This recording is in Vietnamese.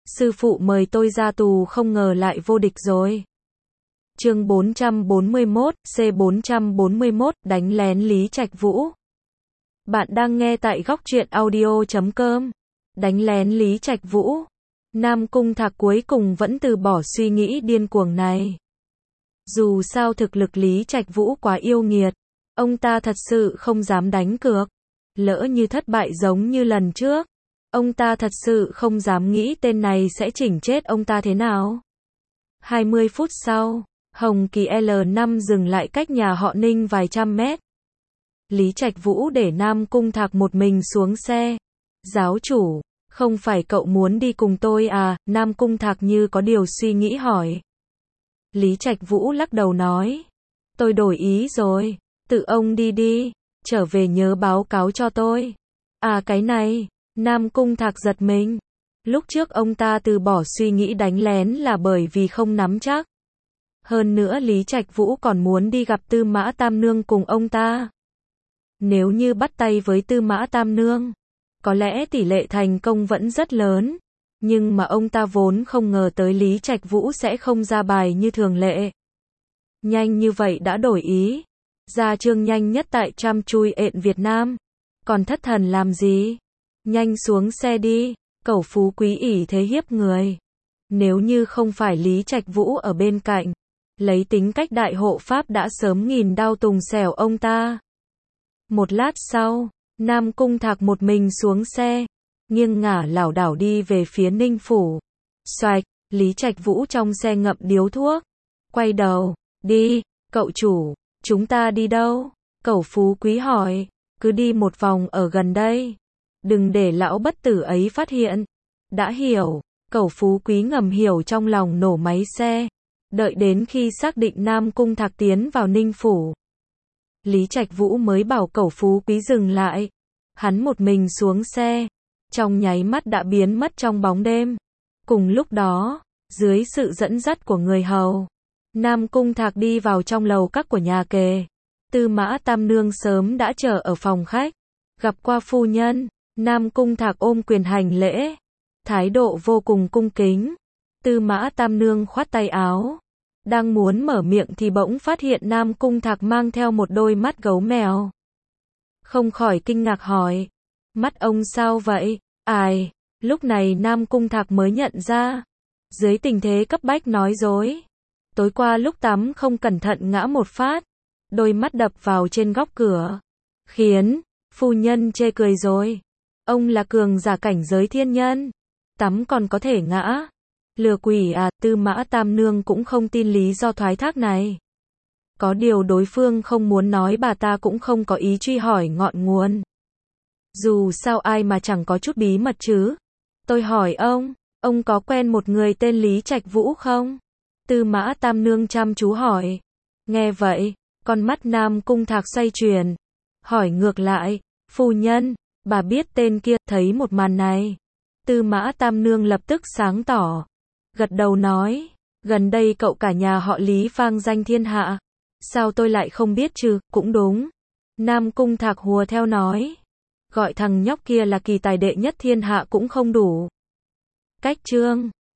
sư phụ mời tôi ra tù không ngờ lại vô địch rồi. Chương 441, C441, đánh lén Lý Trạch Vũ. Bạn đang nghe tại góc truyện audio.com. Đánh lén Lý Trạch Vũ. Nam Cung Thạc cuối cùng vẫn từ bỏ suy nghĩ điên cuồng này. Dù sao thực lực Lý Trạch Vũ quá yêu nghiệt, ông ta thật sự không dám đánh cược. Lỡ như thất bại giống như lần trước, ông ta thật sự không dám nghĩ tên này sẽ chỉnh chết ông ta thế nào. 20 phút sau, Hồng Kỳ L5 dừng lại cách nhà họ Ninh vài trăm mét. Lý Trạch Vũ để Nam Cung Thạc một mình xuống xe. Giáo chủ, không phải cậu muốn đi cùng tôi à? Nam Cung Thạc như có điều suy nghĩ hỏi. Lý Trạch Vũ lắc đầu nói, tôi đổi ý rồi, tự ông đi đi, trở về nhớ báo cáo cho tôi. À cái này, Nam Cung Thạc giật mình. Lúc trước ông ta từ bỏ suy nghĩ đánh lén là bởi vì không nắm chắc. Hơn nữa Lý Trạch Vũ còn muốn đi gặp Tư Mã Tam Nương cùng ông ta. Nếu như bắt tay với Tư Mã Tam Nương, có lẽ tỷ lệ thành công vẫn rất lớn. Nhưng mà ông ta vốn không ngờ tới Lý Trạch Vũ sẽ không ra bài như thường lệ. Nhanh như vậy đã đổi ý. Ra chương nhanh nhất tại Trăm Chui Ện Việt Nam. Còn thất thần làm gì? Nhanh xuống xe đi. Cẩu Phú Quý ỷ thế hiếp người. Nếu như không phải Lý Trạch Vũ ở bên cạnh, lấy tính cách đại hộ pháp đã sớm nghìn đao tùng xẻo ông ta. Một lát sau, Nam Cung Thạc một mình xuống xe, nghiêng ngả lảo đảo đi về phía Ninh Phủ. Xoạch, Lý Trạch Vũ trong xe ngậm điếu thuốc. Quay đầu, đi, cậu chủ, chúng ta đi đâu? Cẩu Phú Quý hỏi, cứ đi một vòng ở gần đây. Đừng để lão bất tử ấy phát hiện. Đã hiểu, Cẩu Phú Quý ngầm hiểu trong lòng nổ máy xe. Đợi đến khi xác định Nam Cung Thạc tiến vào Ninh Phủ, Lý Trạch Vũ mới bảo Cẩu Phú Quý dừng lại. Hắn một mình xuống xe, trong nháy mắt đã biến mất trong bóng đêm. Cùng lúc đó, dưới sự dẫn dắt của người hầu, Nam Cung Thạc đi vào trong lầu các của nhà kề. Tư Mã Tam Nương sớm đã chờ ở phòng khách. Gặp qua phu nhân, Nam Cung Thạc ôm quyền hành lễ, thái độ vô cùng cung kính. Tư Mã Tam Nương khoát tay áo, đang muốn mở miệng thì bỗng phát hiện Nam Cung Thạc mang theo một đôi mắt gấu mèo. Không khỏi kinh ngạc hỏi, mắt ông sao vậy? Ai? Lúc này Nam Cung Thạc mới nhận ra, dưới tình thế cấp bách nói dối. Tối qua lúc tắm không cẩn thận ngã một phát, đôi mắt đập vào trên góc cửa, khiến phu nhân chê cười rồi. Ông là cường giả cảnh giới thiên nhân, tắm còn có thể ngã. Lừa quỷ à? Tư Mã Tam Nương cũng không tin lý do thoái thác này. Có điều đối phương không muốn nói, bà ta cũng không có ý truy hỏi ngọn nguồn. Dù sao ai mà chẳng có chút bí mật chứ. Tôi hỏi ông có quen một người tên Lý Trạch Vũ không? Tư Mã Tam Nương chăm chú hỏi. Nghe vậy, con mắt Nam Cung Thạc xoay chuyển, hỏi ngược lại, phu nhân, bà biết tên kia? Thấy một màn này, Tư Mã Tam Nương lập tức sáng tỏ, gật đầu nói, gần đây cậu cả nhà họ Lý vang danh thiên hạ. Sao tôi lại không biết chứ? Cũng đúng. Nam Cung Thạc hùa theo nói, gọi thằng nhóc kia là kỳ tài đệ nhất thiên hạ cũng không đủ. Cách chương